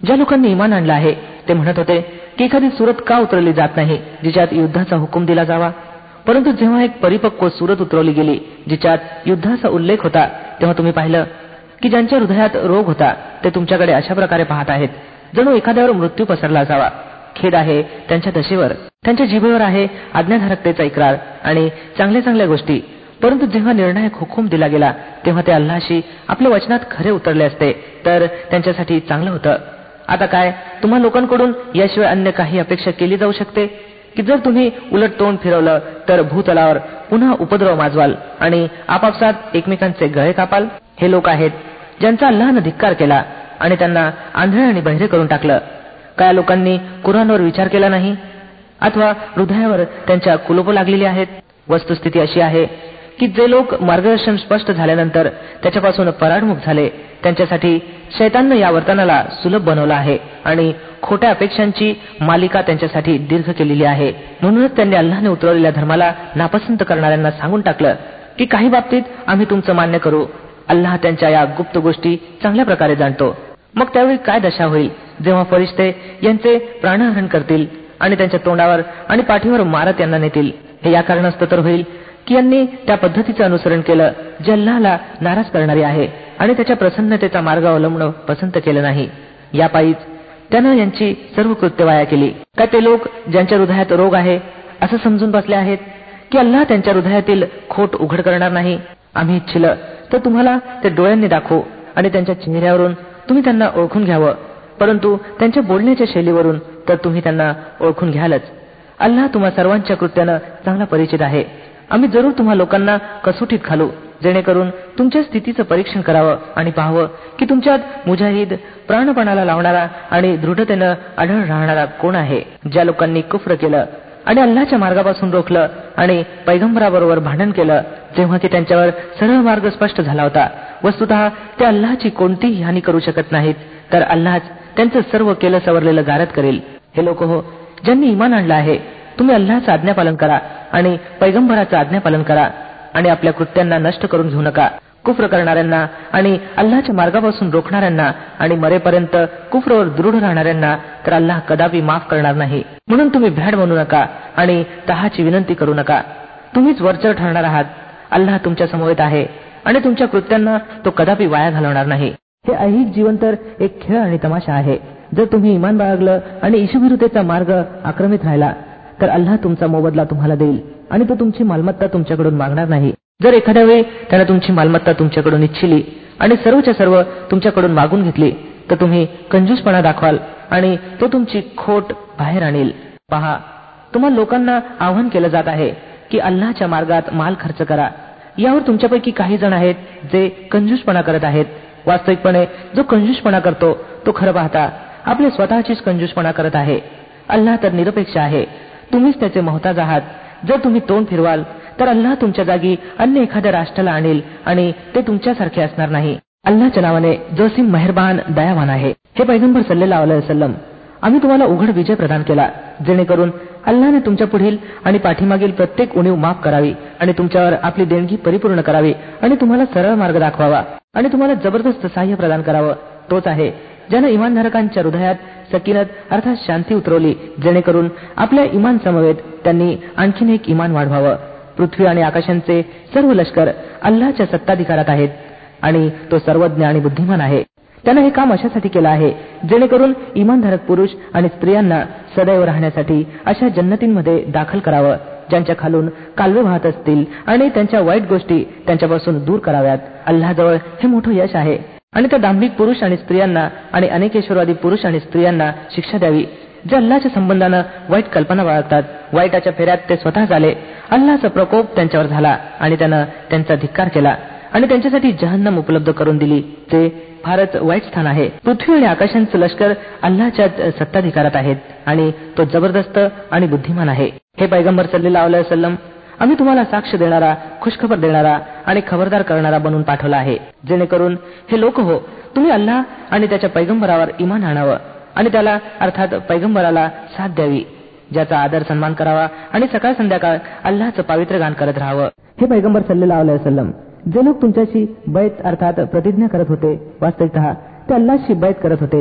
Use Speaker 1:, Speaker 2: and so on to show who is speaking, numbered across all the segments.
Speaker 1: ज्या लोकांनी इमान आणलं आहे ते म्हणत होते की एखादी सूरत का उतरवली जात नाही जिच्यात युद्धाचा हुकूम दिला जावा, परंतु जेव्हा एक परिपक्व सूरत उतरवली गेली जिच्यात युद्धाचा उल्लेख होता तेव्हा तुम्ही पाहिलं की ज्यांच्या हृदयात रोग होता ते तुमच्याकडे अशा प्रकारे पाहत आहेत जणू एखाद्यावर मृत्यू पसरला असावा. खेद आहे त्यांच्या दशेवर, त्यांच्या जिभेवर आहे आज्ञाधारकतेचा इक्रार आणि चांगल्या चांगल्या गोष्टी, परंतु जेव्हा निर्णायक हुकूम दिला गेला तेव्हा ते अल्लाहशी आपल्या वचनात खरे उतरले असते तर त्यांच्यासाठी चांगलं होतं. आता काय तुम्हा लोकांकडून याशिवाय अन्य काही अपेक्षा केली जाऊ शकते की जर तुम्ही उलट तोंड फिरवलं तर भूतलावर पुन्हा उपद्रव माजवाल आणि आपापसात एकमेकांचे गळे कापाल? हे लोक आहेत ज्यांचा अल्लाहनं धिक्कार केला आणि त्यांना आंधळे आणि बहिरे करून टाकलं. काय लोकांनी कुराणवर विचार केला नाही अथवा हृदयावर त्यांच्या कुलूप लागलेली आहेत? वस्तुस्थिती अशी आहे की जे लोक मार्गदर्शन स्पष्ट झाल्यानंतर त्याच्यापासून पराडमुख झाले त्यांच्यासाठी शैताननं या वर्तनाला सुलभ बनवलं आहे आणि खोट्या अपेक्षांची मालिका त्यांच्यासाठी दीर्घ केलेली आहे. म्हणूनच त्यांनी अल्लाहने उतरवलेल्या धर्माला नापसंत करणाऱ्यांना सांगून टाकलं की काही बाबतीत आम्ही तुमचं मान्य करू. अल्लाह त्यांच्या या गुप्त गोष्टी चांगल्या प्रकारे जाणतो. मग त्यावेळी काय दशा होईल जेव्हा फरिश्ते यांचे प्राणहरण करतील आणि त्यांच्या तोंडावर आणि पाठीवर मारत यांना नेतील? हे या कारणास्तव तर होईल की यांनी त्या पद्धतीचं अनुसरण केलं जे अल्लाहला नाराज करणारी आहे आणि त्याच्या प्रसन्नतेचा मार्ग अवलंबणं पसंत केलं नाही. या पायीच त्यानं यांची सर्व कृत्य वाया केली. काय ते लोक ज्यांच्या हृदयात रोग आहे असं समजून बसले आहेत की अल्लाह त्यांच्या हृदयातील खोट उघड करणार नाही? आम्ही इच्छिलं तर तुम्हाला ते डोळ्यांनी दाखवू आणि त्यांच्या चेहऱ्यावरून तुम्ही त्यांना ओळखून घ्यावं, परंतु त्यांच्या बोलण्याच्या शैलीवरून तर तुम्ही त्यांना ओळखून घ्यालच. अल्लाह तुम्हा सर्वांच्या कृत्यानं चांगला परिचित आहे. आम्ही जरूर तुम्हा लोकांना कसोटीत घालू जेणेकरून तुमच्या स्थितीचं परीक्षण करावं आणि पाहावं की तुमच्यात मुजाहिद, प्राणपणाला लावणारा आणि दृढतेनं आढळ राहणारा कोण आहे. ज्या लोकांनी कुफ्र केलं आणि अल्लाहच्या मार्गापासून रोखलं आणि पैगंबराबरोबर भांडण केलं जेव्हा की त्यांच्यावर सरळ मार्ग स्पष्ट झाला होता, वस्तुतः ते अल्लाहची कोणतीही हानी करू शकत नाहीत, तर अल्लाहच त्यांचं सर्व केलं सवरलेलं गारद करेल. हे लोक हो ज्यांनी इमान आणलं आहे, तुम्ही अल्लाहचं आज्ञापालन करा आणि पैगंबराचं आज्ञापालन करा आणि आपल्या कृत्यांना नष्ट करून घेऊ नका. कुफ्र करणाऱ्यांना आणि अल्लाहच्या मार्गापासून रोखणाऱ्यांना आणि मरेपर्यंत कुफ्रवर दृढ राहणाऱ्यांना तर अल्लाह कदापि माफ करणार नाही. म्हणून तुम्ही भ्याड बनू नका आणि तहाची विनंती करू नका. तुम्हीच वरचढ ठरणार आहात. अल्लाह तुमच्या समवेत आहे आणि तुमच्या कृत्यांना तो कदापि वाया घालवणार नाही. हे ऐहिक जीवन तर एक खेळ आणि तमाशा आहे. जर तुम्ही इमान बाळगलं आणि ईशविरुद्धतेचा मार्ग आक्रमित राहिला तर अल्लाह तुमचा मोबदला तुम्हाला देईल आणि तो तुमची मालमत्ता तुमच्याकडून मागणार नाही. जर एखाद्या वेळी त्यानं तुमची मालमत्ता तुमच्याकडून इच्छिली आणि सर्वच्या सर्व तुमच्याकडून मागून घेतली तर तुम्ही कंजूसपणा दाखवाल आणि तो तुमची खोट बाहेर आणील. पहा, तुम्हाला लोकांना आव्हान केलं जात आहे की अल्लाहच्या मार्गात माल खर्च करा. यावर तुमच्यापैकी काही जण आहेत जे कंजूसपणा करत आहेत. वास्तविकपणे जो कंजूसपणा करतो तो खरं पाहता आपले स्वतःचीच कंजूसपणा करत आहे. अल्लाह तर निरपेक्ष आहे. तुम्हीच त्याचे मोहताज आहात. जर तुम्ही तोंड फिरवाल तर अल्लाह तुमच्या जागी अन्य एखाद्या राष्ट्राला आणेल आणि ते तुमच्यासारखे असणार नाही. अल्लाहच्या नावाने जो असीम मेहरबान दयावान आहे. हे पैगंबर सल्लल्लाहु अलैहि वसल्लम, आम्ही तुम्हाला उघड विजय प्रदान केला जेणेकरून अल्लाहने तुमच्या पुढील आणि पाठीमागील प्रत्येक उणीव माफ करावी आणि तुमच्यावर आपली देणगी परिपूर्ण करावी आणि तुम्हाला सरळ मार्ग दाखवावा आणि तुम्हाला जबरदस्त सहाय्य प्रदान करावं. तोच आहे ज्यानं इमानधारकांच्या हृदयात सकीनत अर्थात शांती उतरवली जेणेकरून आपल्या इमान समवेत त्यांनी आणखीन एक इमान वाढवावं. पृथ्वी आणि आकाशांचे सर्व लष्कर अल्लाहच्या सत्ताधिकारात आहेत आणि तो सर्वज्ञ आणि बुद्धिमान आहे. त्यानं हे काम अशासाठी केलं आहे जेणेकरून इमानधारक पुरुष आणि स्त्रियांना सदैव राहण्यासाठी अशा जन्नतींमध्ये दाखल करावं ज्यांच्या खालून कालवे वाहत असतील आणि त्यांच्या वाईट गोष्टी त्यांच्यापासून दूर कराव्यात. अल्लाहजवळ हे मोठं यश आहे आणि त्या दांभिक पुरुष आणि स्त्रियांना आणि अनेकेश्वरवादी पुरुष आणि स्त्रियांना शिक्षा द्यावी जे अल्लाहच्या संबंधानं वाईट कल्पना बाळगतात. वाईटाच्या फेऱ्यात ते स्वतः झाले. अल्लाहचा प्रकोप त्यांच्यावर झाला आणि त्यानं त्यांचा धिक्कार केला आणि त्यांच्यासाठी जहन्नम उपलब्ध करून दिली. ते फारच वाईट स्थान आहे. पृथ्वी आणि आकाशांचं लष्कर अल्लाहच्या सत्ताधिकारात आहेत आणि तो जबरदस्त आणि बुद्धिमान आहे. हे पैगंबर सल्लल्लाहु अलैहि वसल्लम, आम्ही तुम्हाला साक्ष देणारा, खुशखबर देणारा आणि खबरदार करणारा बनवून पाठवला आहे जेणेकरून हे लोक हो तुम्ही अल्लाह आणि त्याच्या पैगंबरावर इमान आणावं आणि त्याला अर्थात पैगंबराला साथ द्यावी, ज्याचा आदर सन्मान करावा आणि सकाळ संध्याकाळ अल्लाहचं पावित्र्य गान करत राहावं. हे पैगंबर सल्लल्लाहु अलैहि वसल्लम, जे लोक तुमच्याशी बैत अर्थात प्रतिज्ञा करत होते वास्तविकतः ते अल्लाहशी बैत करत होते.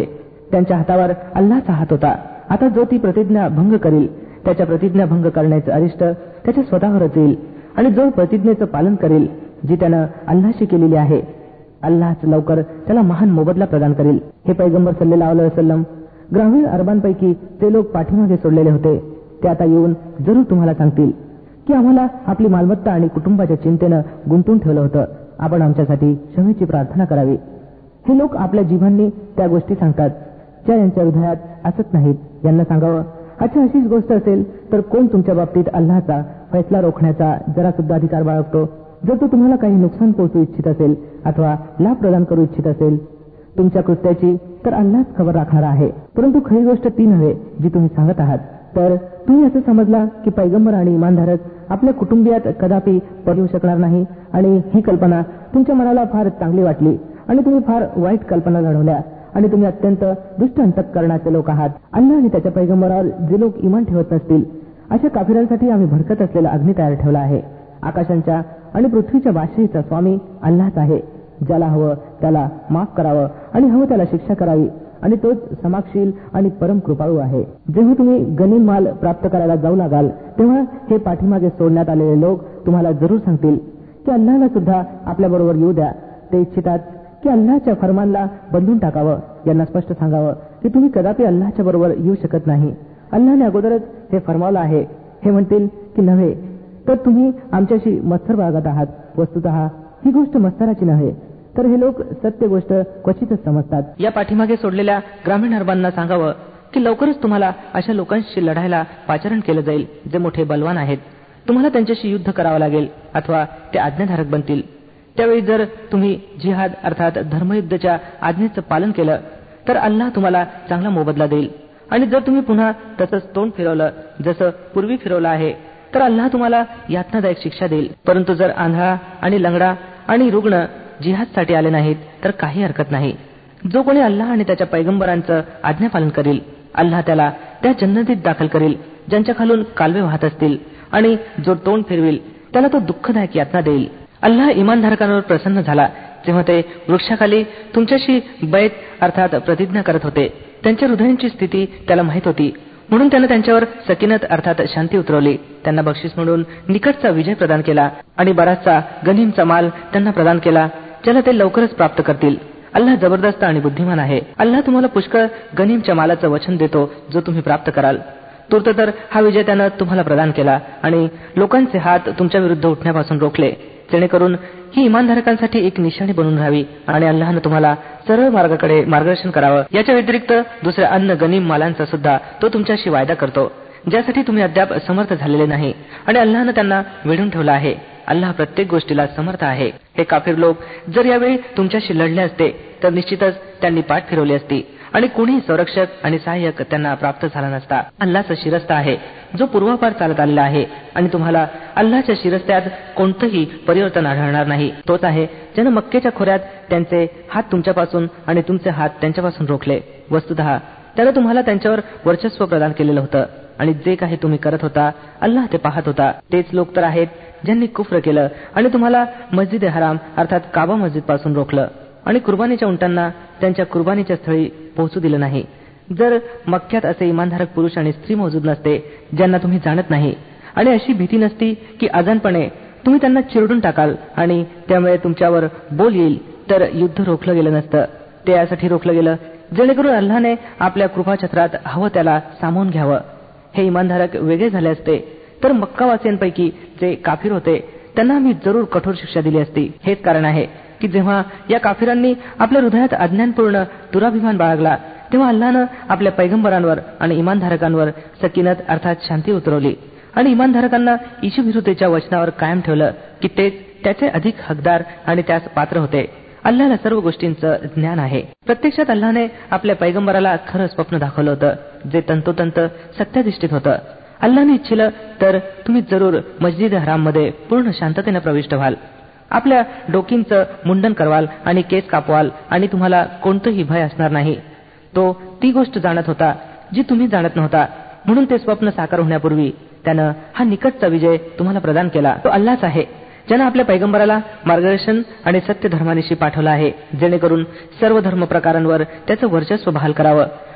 Speaker 1: त्यांच्या हातावर अल्लाचा हात होता. आता जो ती प्रतिज्ञा भंग करील त्याच्या प्रतिज्ञा भंग करण्याचं अरिष्ट त्याच्या स्वतःवरच येईल. आणि जो प्रतिज्ञेचं पालन करेल जी त्यानं अल्लाशी केलेली आहे, अल्लाच लवकर त्याला महान मोबदला प्रदान करेल. हे पैगंबर सल्लल्लाहु अलैहि वसल्लम, ग्रामीण अरबांपैकी ते लोक पाठीमागे सोडलेले होते ते आता येऊन जरूर तुम्हाला सांगतील की आम्हाला आपली मालमत्ता आणि कुटुंबाच्या चिंतेनं गुंतून ठेवलं होतं, आपण आमच्यासाठी क्षमेची प्रार्थना करावी. हे लोक आपल्या जीवांनी त्या गोष्टी सांगतात ज्या यांच्या हृदयात असत नाहीत. यांना सांगावं, अच्छा अशीच गोष्ट असेल तर कोण तुमच्या बाबतीत अल्लाचा फैसला रोखण्याचा जरा सुद्धा अधिकार बाळगतो? जर तो तुम्हाला काही नुकसान पोहोचू इच्छित असेल अथवा लाभ प्रदान करू इच्छित असेल तुमच्या कृत्याची, तर अल्लाच खबर राखणार आहे. परंतु खरी गोष्ट ती नव्हे जी तुम्ही सांगत आहात. तर तुम्ही असं समजला की पैगंबर आणि इमानधारक आपल्या कुटुंबियात कदापि येऊ शकणार नाही, आणि ही कल्पना तुमच्या मनाला फार चांगली वाटली आणि तुम्ही फार वाईट कल्पना घडवल्या आणि तुम्ही अत्यंत दुष्ट अंतःकरणाचे लोक आहात. अल्लाह आणि त्याच्या पैगंबरावर जे लोक इमान ठेवत नसतील अशा काफिरांसाठी आम्ही भडकत असलेला अग्नी तयार ठेवला आहे. आकाशांच्या आणि पृथ्वीच्या बादशाहीचा स्वामी अल्लाहच आहे. ज्याला हवं त्याला माफ करावं आणि हवं त्याला शिक्षा करावी, आणि तोच समाक्षील आणि परम कृपाळू आहे. जेव्हा तुम्ही गनीम माल प्राप्त करायला जाऊ लागाल तेव्हा हे पाठीमागे सोडण्यात आलेले लोक तुम्हाला जरूर सांगतील की अल्लाहला सुद्धा आपल्याबरोबर येऊ द्या. ते इच्छितात की अल्लाहच्या फरमानला बदलून टाकावं. यांना स्पष्ट सांगावं की तुम्ही कदापि अल्लाहच्या बरोबर येऊ शकत नाही. अल्लाहने अगोदरच हे फरमावलं आहे. हे म्हणतील की नव्हे, तर तुम्ही आमच्याशी मत्सर बाळगत आहात. वस्तुतः ही गोष्ट मत्सराची नव्हे, तर हे लोक सत्य गोष्ट क्वचितच समजतात. या पाठीमागे सोडलेल्या ग्रामीण अरबांना सांगावं की लवकरच तुम्हाला अशा लोकांशी लढायला पाचारण केलं जाईल जे मोठे बलवान आहेत. तुम्हाला त्यांच्याशी युद्ध करावं लागेल अथवा ते आज्ञाधारक बनतील. त्यावेळी जर तुम्ही जिहाद अर्थात धर्मयुद्धाच्या आज्ञेचं पालन केलं तर अल्लाह तुम्हाला चांगला मोबदला देईल. आणि जर तुम्ही पुन्हा तसंच तोंड फिरवलं जसं पूर्वी फिरवलं आहे तर अल्लाह तुम्हाला यातनादायक शिक्षा देईल. परंतु जर आंधळा आणि लंगडा आणि रुग्ण जिहादसाठी आले नाहीत तर काही हरकत नाही. जो कोणी अल्लाह आणि त्याच्या पैगंबरांचं आज्ञापालन करील अल्लाह त्याला त्या जन्नतीत दाखल करील ज्यांच्या खालून कालवे वाहत असतील, आणि जो तोंड फिरविल त्याला तो दुःखदायक यातना देईल. अल्लाह इमानधारकांवर प्रसन्न झाला जेव्हा ते वृक्षाखाली तुमच्याशी बैत अर्थात प्रतिज्ञा करत होते. त्यांच्या हृदयांची स्थिती त्याला माहित होती, म्हणून त्यानं त्यांच्यावर सकिनत अर्थात शांती उतरवली. त्यांना बक्षीस म्हणून निकटचा विजय प्रदान केला आणि बराचसा गनीमचा माल त्यांना प्रदान केला ज्याला ते लवकरच प्राप्त करतील. अल्लाह जबरदस्त आणि बुद्धिमान आहे. अल्लाह तुम्हाला पुष्कळ गनीमच्या मालाचं वचन देतो जो तुम्ही प्राप्त कराल. तूर्त तर हा विजय त्यानं तुम्हाला प्रदान केला आणि लोकांचे हात तुमच्या विरुद्ध उठण्यापासून रोखले, जेणेकरून ही इमानधारकांसाठी एक निशाणी बनून राहावी आणि अल्लाहनं तुम्हाला सरळ मार्गाकडे मार्गदर्शन करावं. याच्या व्यतिरिक्त दुसऱ्या अन्न गनीम मालांचा सुद्धा तो तुमच्याशी वायदा करतो ज्यासाठी तुम्ही अद्याप समर्थ झालेले नाही, आणि अल्लाहनं त्यांना वेढून ठेवलं आहे. अल्लाह प्रत्येक गोष्टीला समर्थ आहे. हे काफिर लोक जर यावेळी तुमच्याशी लढले असते तर निश्चितच त्यांनी पाठ फिरवली असती आणि कोणीही संरक्षक आणि सहाय्यक त्यांना प्राप्त झाला नसता. अल्लाहचा शिरस्ता आहे जो पूर्वापार चालत आलेला आहे, आणि तुम्हाला अल्लाहच्या शिरस्त्यात कोणतंही परिवर्तन आढळणार नाही. तोच आहे ज्यानं मक्केच्या खोऱ्यात त्यांचे हात तुमच्यापासून आणि तुमचे हात त्यांच्यापासून रोखले. वस्तुतः त्यानं तुम्हाला त्यांच्यावर वर्चस्व प्रदान केलेलं होतं, आणि जे काही तुम्ही करत होता अल्लाह ते पाहत होता. तेच लोक तर आहेत ज्यांनी कुफ्र केलं आणि तुम्हाला मस्जिद हराम अर्थात काबा मस्जिद पासून रोखलं आणि कुर्बानीच्या उंटांना त्यांच्या कुर्बानीच्या स्थळी पोहोचू दिलं नाही. जर मक्क्यात असे इमानधारक पुरुष आणि स्त्री मौजूद नसते ज्यांना तुम्ही जाणत नाही, आणि अशी भीती नसती की अजानपणे तुम्ही त्यांना चिरडून टाकाल आणि त्यामुळे तुमच्यावर बोल येईल, तर युद्ध रोखलं गेलं नसतं. ते यासाठी रोखलं गेलं जेणेकरून अल्लाहने आपल्या कृपाछत्रात हवं त्याला सामावून घ्यावं. हे इमानधारक वेगळे झाले असते तर मक्कावासियांपैकी जे काफिर होते त्यांना आम्ही जरूर कठोर शिक्षा दिली असती. हेच कारण आहे की जेव्हा या काफिरांनी आपल्या हृदयात अज्ञानपूर्ण दुराभिमान बाळगला तेव्हा अल्लाहनं आपल्या पैगंबरांवर आणि इमानधारकांवर सकिनत अर्थात शांती उतरवली आणि इमानधारकांना ईशुभिरुतेच्या वचनावर कायम ठेवलं की तेच त्याचे अधिक हकदार आणि त्यास पात्र होते. अल्लाहला सर्व गोष्टींचं ज्ञान आहे. प्रत्यक्षात अल्लाहने आपल्या पैगंबराला खरं स्वप्न दाखवलं होतं जे तंतोतंत सत्याधिष्ठित होतं. अल्लाहने इच्छिलं तर तुम्ही जरूर मस्जिद हराम मध्ये पूर्ण शांततेने प्रविष्ट व्हाल, आपल्या डोकींचं मुंडन करवाल आणि केस कापवाल आणि तुम्हाला कोणतंही भय असणार नाही. तो ती गोष्ट जाणत होता जी तुम्ही जाणत नव्हता, म्हणून ते स्वप्न साकार होण्यापूर्वी त्यानं हा निकटचा विजय तुम्हाला प्रदान केला. तो अल्लाहच आहे ज्यानं आपल्या पैगंबराला मार्गदर्शन आणि सत्य धर्मानिशी पाठवलं आहे जेणेकरून सर्व धर्म प्रकारांवर त्याचं वर्चस्व बहाल करावं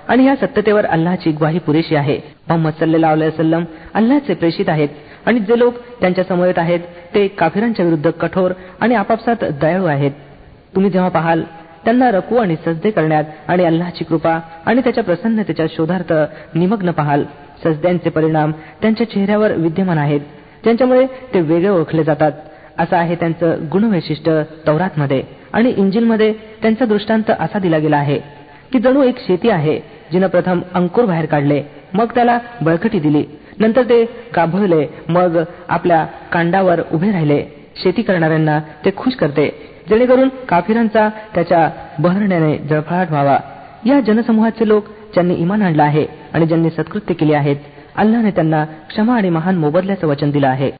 Speaker 1: आणि या सत्यतेवर अल्लाची ग्वाही पुरेशी आहे. मुहम्मद सल्लल्लाहु अलैहि वसल्लम अल्लाचे प्रेषित आहेत आणि जे लोक त्यांच्या समवेत आहेत ते काफिरांच्या विरुद्ध कठोर आणि आपापसात दयाळू आहेत. तुम्ही जेव्हा पाहाल त्यांना रकू आणि सजदे करण्यात आणि अल्लाची कृपा आणि त्याच्या प्रसन्नतेच्या शोधार्थ निमग्न पाहाल, सजद्यांचे परिणाम त्यांच्या चेहऱ्यावर विद्यमान आहेत, ज्यांच्यामुळे ते वेगळे ओळखले जातात. असं आहे त्यांचं गुणवैशिष्ट्य तौरातमध्ये आणि इंजिलमध्ये त्यांचा दृष्टांत असा दिला गेला आहे की जणू एक शेती आहे जिनं प्रथम अंकुर बाहेर काढले, मग त्याला बळकटी दिली, नंतर ते गाभळले, मग आपल्या कांडावर उभे राहिले. शेती करणाऱ्यांना ते खुश करते जेणेकरून काफिरांचा त्याच्या बहरण्याने जळफळाट व्हावा. या जनसमूहाचे लोक ज्यांनी इमान आणलं आहे आणि ज्यांनी सत्कृत्य केली आहेत, अल्लाने त्यांना क्षमा आणि महान मोबदल्याचं वचन दिलं आहे.